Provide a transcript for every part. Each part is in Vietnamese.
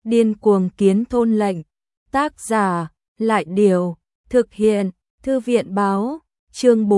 Điên cuồng kiến thôn lệnh. Tác giả, Lại Điều. Thực hiện, Thư viện báo. Chương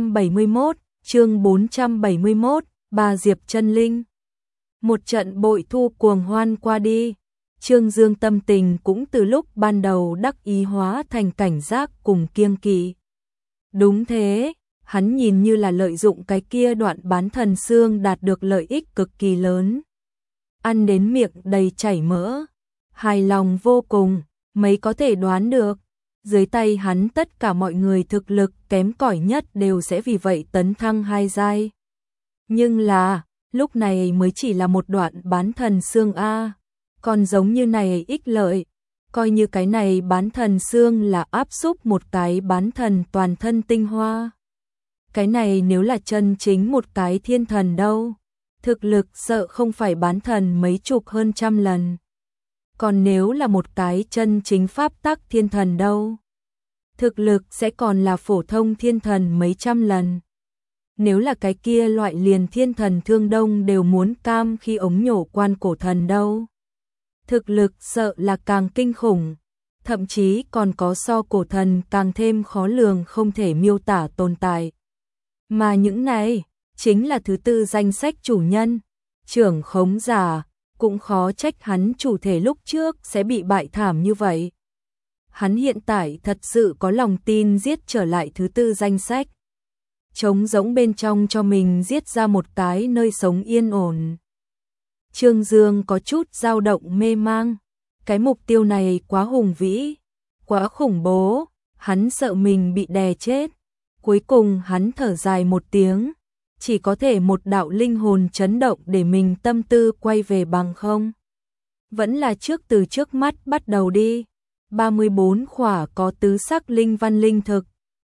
471, bà Diệp Chân Linh. Một trận bội thu cuồng hoan qua đi, Trương Dương tâm tình cũng từ lúc ban đầu đắc ý hóa thành cảnh giác cùng kiêng kỵ. Đúng thế, hắn nhìn như là lợi dụng cái kia đoạn bán thần xương đạt được lợi ích cực kỳ lớn. Ăn đến miệng đầy chảy mỡ, hài lòng vô cùng, mấy có thể đoán được. Dưới tay hắn tất cả mọi người thực lực kém cỏi nhất đều sẽ vì vậy tấn thăng 2 giai. Nhưng là, lúc này mới chỉ là một đoạn bán thần xương A, còn giống như này ích lợi, coi như cái này bán thần xương là áp xúc một cái bán thần toàn thân tinh hoa. Cái này nếu là chân chính một cái thiên thần đâu, thực lực sợ không phải bán thần mấy chục hơn trăm lần. Còn nếu là một cái chân chính pháp tắc thiên thần đâu, thực lực sẽ còn là phổ thông thiên thần mấy trăm lần. Nếu là cái kia loại liền thiên thần Thương Đông đều muốn cam khi ống nhổ quan cổ thần đâu, thực lực sợ là càng kinh khủng, thậm chí còn có so cổ thần càng thêm khó lường không thể miêu tả tồn tại. Mà những này, chính là thứ tư danh sách chủ nhân, trưởng khống giả, cũng khó trách hắn chủ thể lúc trước sẽ bị bại thảm như vậy. Hắn hiện tại thật sự có lòng tin giết trở lại thứ tư danh sách, trống rỗng bên trong cho mình giết ra một cái nơi sống yên ổn. Trương Dương có chút dao động mê mang, cái mục tiêu này quá hùng vĩ, quá khủng bố, hắn sợ mình bị đè chết. Cuối cùng hắn thở dài một tiếng, chỉ có thể một đạo linh hồn chấn động để mình tâm tư quay về bằng không. Vẫn là từ trước mắt bắt đầu đi. 34 khỏa có tứ sắc linh văn linh thực,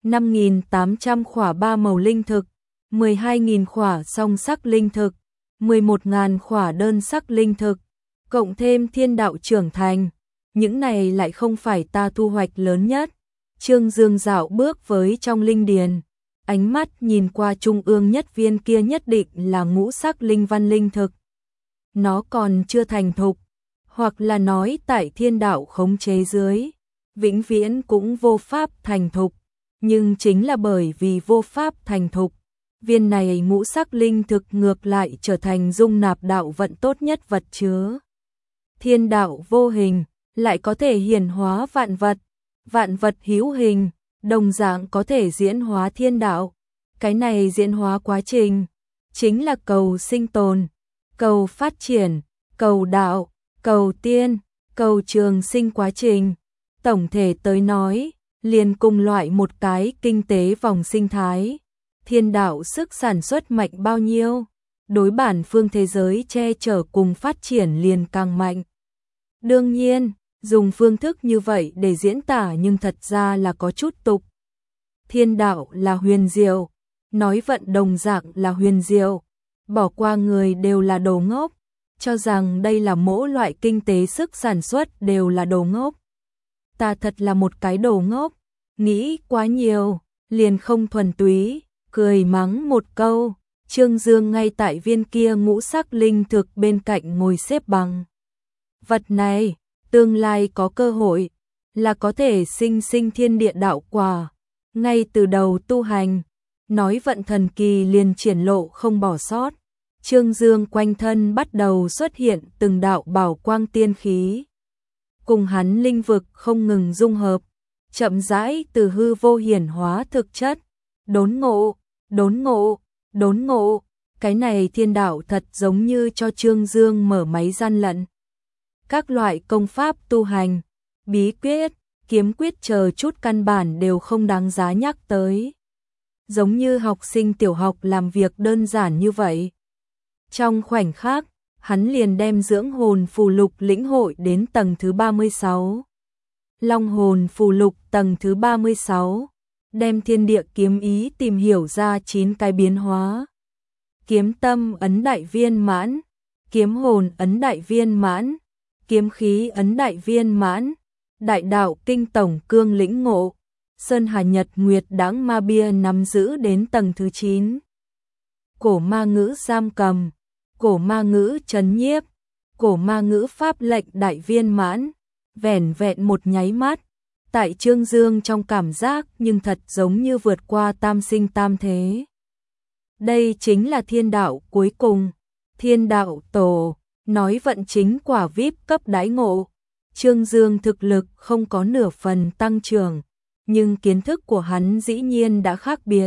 5.800 khỏa ba màu linh thực, 12.000 khỏa song sắc linh thực, 11.000 khỏa đơn sắc linh thực, cộng thêm thiên đạo trưởng thành. Những này lại không phải ta thu hoạch lớn nhất. Trương Dương dạo bước với trong linh điền, ánh mắt nhìn qua trung ương nhất viên kia nhất định là ngũ sắc linh văn linh thực. Nó còn chưa thành thục, hoặc là nói tại thiên đạo khống chế dưới, vĩnh viễn cũng vô pháp thành thục. Nhưng chính là bởi vì vô pháp thành thục, viên này ngũ sắc linh thực ngược lại trở thành dung nạp đạo vận tốt nhất vật chứa. Thiên đạo vô hình, lại có thể hiển hóa vạn vật hữu hình, đồng dạng có thể diễn hóa thiên đạo. Cái này diễn hóa quá trình, chính là cầu sinh tồn, cầu phát triển, cầu đạo, cầu tiên, cầu trường sinh quá trình. Tổng thể tới nói, liền cùng loại một cái kinh tế vòng sinh thái. Thiên đạo sức sản xuất mạnh bao nhiêu, đối bản phương thế giới che chở cùng phát triển liền càng mạnh. Đương nhiên, dùng phương thức như vậy để diễn tả nhưng thật ra là có chút tục. Thiên đạo là huyền diệu, nói vận đồng dạng là huyền diệu, bỏ qua người đều là đồ ngốc, cho rằng đây là mỗi loại kinh tế sức sản xuất đều là đồ ngốc. Ta thật là một cái đồ ngốc, nghĩ quá nhiều, liền không thuần túy, cười mắng một câu. Trương Dương ngay tại viên kia ngũ sắc linh thực bên cạnh ngồi xếp bằng. Vật này, tương lai có cơ hội, là có thể sinh thiên địa đạo quả. Ngay từ đầu tu hành, nói vận thần kỳ liền triển lộ không bỏ sót. Trương Dương quanh thân bắt đầu xuất hiện từng đạo bảo quang tiên khí. Cùng hắn linh vực không ngừng dung hợp, chậm rãi từ hư vô hiển hóa thực chất. Đốn ngộ, cái này thiên đạo thật giống như cho Trương Dương mở máy gian lận. Các loại công pháp tu hành, bí quyết, kiếm quyết chờ chút căn bản đều không đáng giá nhắc tới. Giống như học sinh tiểu học làm việc đơn giản như vậy. Trong khoảnh khắc, hắn liền đem dưỡng hồn phù lục lĩnh hội đến tầng thứ 36. Long hồn phù lục tầng thứ 36, đem thiên địa kiếm ý tìm hiểu ra 9 cái biến hóa. Kiếm tâm ấn đại viên mãn, kiếm hồn ấn đại viên mãn, kiếm khí ấn đại viên mãn, đại đạo kinh tổng cương lĩnh ngộ, sơn hà nhật nguyệt đãng ma bia nắm giữ đến tầng thứ 9. Cổ ma ngữ giam cầm, cổ ma ngữ trấn nhiếp, cổ ma ngữ pháp lệnh đại viên mãn, vẻn vẹn một nháy mắt, tại Trương Dương trong cảm giác nhưng thật giống như vượt qua tam sinh tam thế. Đây chính là thiên đạo cuối cùng, thiên đạo tổ, nói vận chính quả VIP cấp đãi ngộ. Trương Dương thực lực không có nửa phần tăng trưởng, nhưng kiến thức của hắn dĩ nhiên đã khác biệt.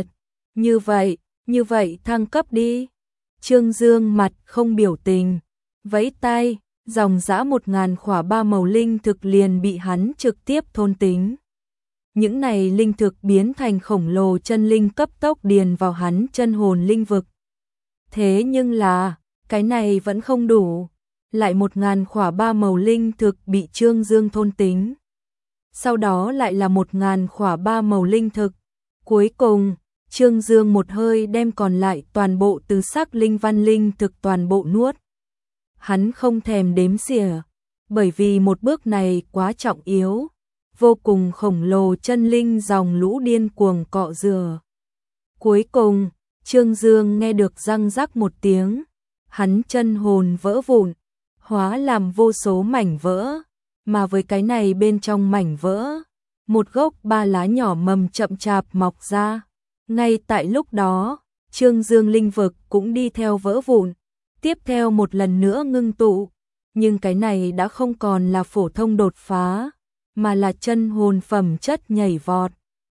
Như vậy thăng cấp đi. Trương Dương mặt không biểu tình, vẫy tay, dòng dã 1000 khỏa ba màu linh thực liền bị hắn trực tiếp thôn tính. Những này linh thực biến thành khổng lồ chân linh cấp tốc điền vào hắn chân hồn linh vực. Thế nhưng là, cái này vẫn không đủ, lại 1000 khỏa ba màu linh thực bị Trương Dương thôn tính. Sau đó lại là 1000 khỏa ba màu linh thực. Cuối cùng, Trương Dương một hơi đem còn lại toàn bộ tứ sắc linh văn linh thực toàn bộ nuốt. Hắn không thèm đếm xỉa, bởi vì một bước này quá trọng yếu, vô cùng khổng lồ chân linh dòng lũ điên cuồng cọ rửa. Cuối cùng, Trương Dương nghe được răng rắc một tiếng, hắn chân hồn vỡ vụn, hóa làm vô số mảnh vỡ, mà với cái này bên trong mảnh vỡ, một gốc ba lá nhỏ mầm chậm chạp mọc ra. Ngay tại lúc đó, Trương Dương linh vực cũng đi theo vỡ vụn, tiếp theo một lần nữa ngưng tụ, nhưng cái này đã không còn là phổ thông đột phá, mà là chân hồn phẩm chất nhảy vọt,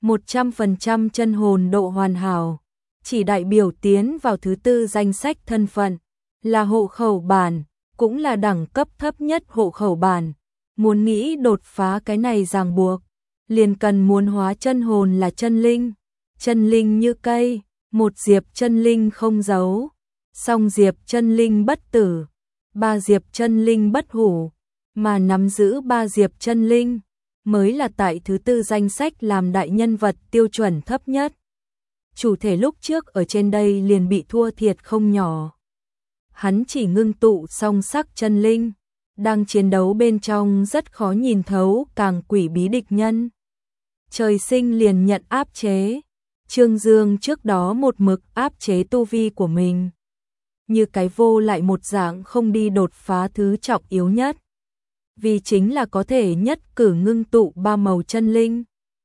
100% chân hồn độ hoàn hảo, chỉ đại biểu tiến vào thứ tư danh sách thân phận, là hộ khẩu bản, cũng là đẳng cấp thấp nhất hộ khẩu bản. Muốn nghĩ đột phá cái này ràng buộc, liền cần muốn hóa chân hồn là chân linh như cây, một diệp chân linh không giấu, song diệp chân linh bất tử, ba diệp chân linh bất hủ, mà nắm giữ ba diệp chân linh, mới là tại thứ tư danh sách làm đại nhân vật tiêu chuẩn thấp nhất. Chủ thể lúc trước ở trên đây liền bị thua thiệt không nhỏ. Hắn chỉ ngưng tụ song sắc chân linh, đang chiến đấu bên trong rất khó nhìn thấu càng quỷ bí địch nhân. Trời sinh liền nhận áp chế, Trương Dương trước đó một mực áp chế tu vi của mình. Như cái vô lại một dạng không đi đột phá thứ trọng yếu nhất. Vì chính là có thể nhất cử ngưng tụ ba màu chân linh.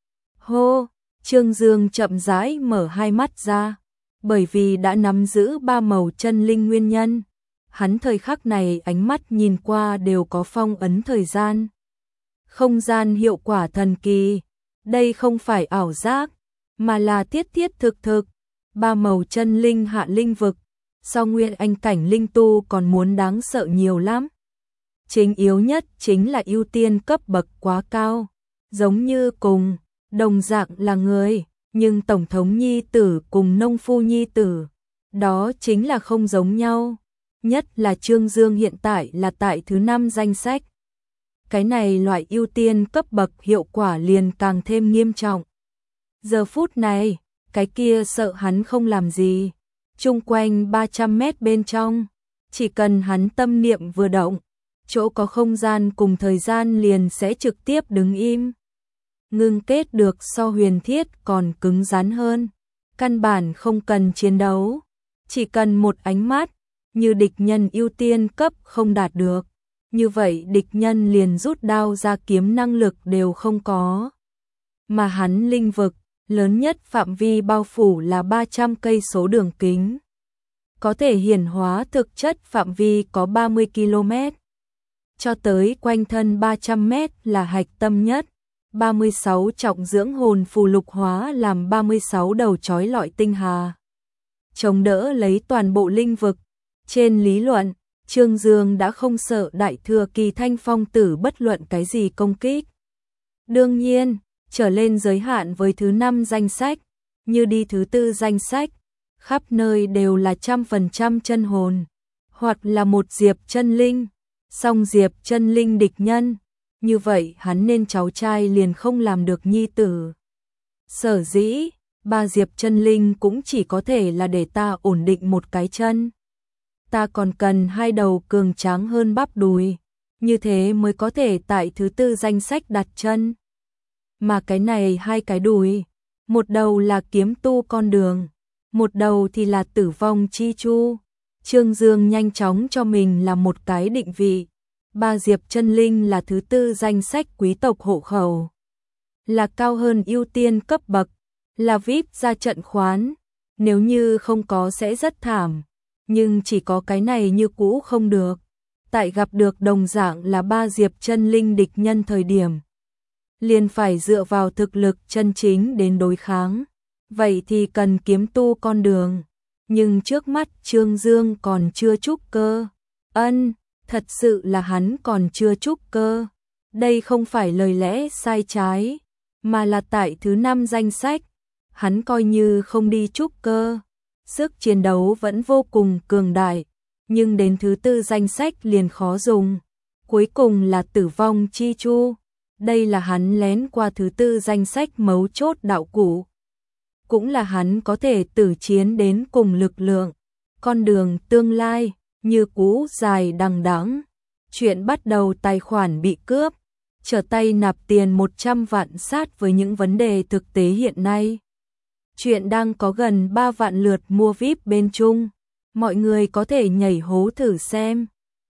Hô, Trương Dương chậm rãi mở hai mắt ra, bởi vì đã nắm giữ ba màu chân linh nguyên nhân. Hắn thời khắc này ánh mắt nhìn qua đều có phong ấn thời gian. Không gian hiệu quả thần kỳ, đây không phải ảo giác, mà là thiết thực thực. Ba màu chân linh hạ linh vực, so nguyên anh cảnh linh tu còn muốn đáng sợ nhiều lắm. Chính yếu nhất chính là ưu tiên cấp bậc quá cao, giống như cùng, đồng dạng là người, nhưng tổng thống nhi tử cùng nông phu nhi tử, đó chính là không giống nhau. Nhất là Trương Dương hiện tại là tại thứ 5 danh sách. Cái này loại ưu tiên cấp bậc hiệu quả liền càng thêm nghiêm trọng. Giờ phút này, cái kia sợ hắn không làm gì. Chung quanh 300 mét bên trong, chỉ cần hắn tâm niệm vừa động, chỗ có không gian cùng thời gian liền sẽ trực tiếp đứng im. Ngưng kết được so huyền thiết còn cứng rắn hơn. Căn bản không cần chiến đấu, chỉ cần một ánh mắt. Như địch nhân ưu tiên cấp không đạt được, như vậy địch nhân liền rút đao ra kiếm năng lực đều không có. Mà hắn linh vực, lớn nhất phạm vi bao phủ là 300 cây số đường kính. Có thể hiển hóa thực chất phạm vi có 30 km. Cho tới quanh thân 300 mét là hạch tâm nhất. 36 trọng dưỡng hồn phù lục hóa làm 36 đầu chói lọi tinh hà. Chống đỡ lấy toàn bộ linh vực. Trên lý luận, Trương Dương đã không sợ đại thừa kỳ thanh phong tử bất luận cái gì công kích. Đương nhiên, trở lên giới hạn với thứ 5 danh sách, như đi thứ 4 danh sách, khắp nơi đều là 100% chân hồn, hoặc là một diệp chân linh, song diệp chân linh địch nhân, như vậy hắn nên cháu trai liền không làm được nhi tử. Sở dĩ, ba diệp chân linh cũng chỉ có thể là để ta ổn định một cái chân. Ta còn cần hai đầu cường tráng hơn bắp đùi, như thế mới có thể tại thứ 4 danh sách đặt chân. Mà cái này hai cái đùi, một đầu là kiếm tu con đường, một đầu thì là tử vong chi chu. Trương Dương nhanh chóng cho mình là một cái định vị. Ba Diệp Chân Linh là thứ tư danh sách quý tộc hộ khẩu, là cao hơn ưu tiên cấp bậc, là VIP ra trận khoán. Nếu như không có sẽ rất thảm, nhưng chỉ có cái này như cũ không được. Tại gặp được đồng dạng là ba Diệp Chân Linh địch nhân thời điểm, liền phải dựa vào thực lực chân chính đến đối kháng. Vậy thì cần kiếm tu con đường. Nhưng trước mắt Trương Dương còn chưa trúc cơ. Thật sự là hắn còn chưa trúc cơ. Đây không phải lời lẽ sai trái, mà là tại thứ 5 danh sách, hắn coi như không đi trúc cơ, sức chiến đấu vẫn vô cùng cường đại, nhưng đến thứ 4 danh sách liền khó dùng. Cuối cùng là Tử Vong Chi Chu. Đây là hắn lén qua thứ 4 danh sách mấu chốt đạo cụ. Cũng là hắn có thể tử chiến đến cùng lực lượng. Con đường tương lai như cũ dài đằng đẵng. Chuyện bắt đầu tài khoản bị cướp, trở tay nạp tiền 100 vạn sát với những vấn đề thực tế hiện nay. Chuyện đang có gần 3 vạn lượt mua VIP bên Trung. Mọi người có thể nhảy hố thử xem.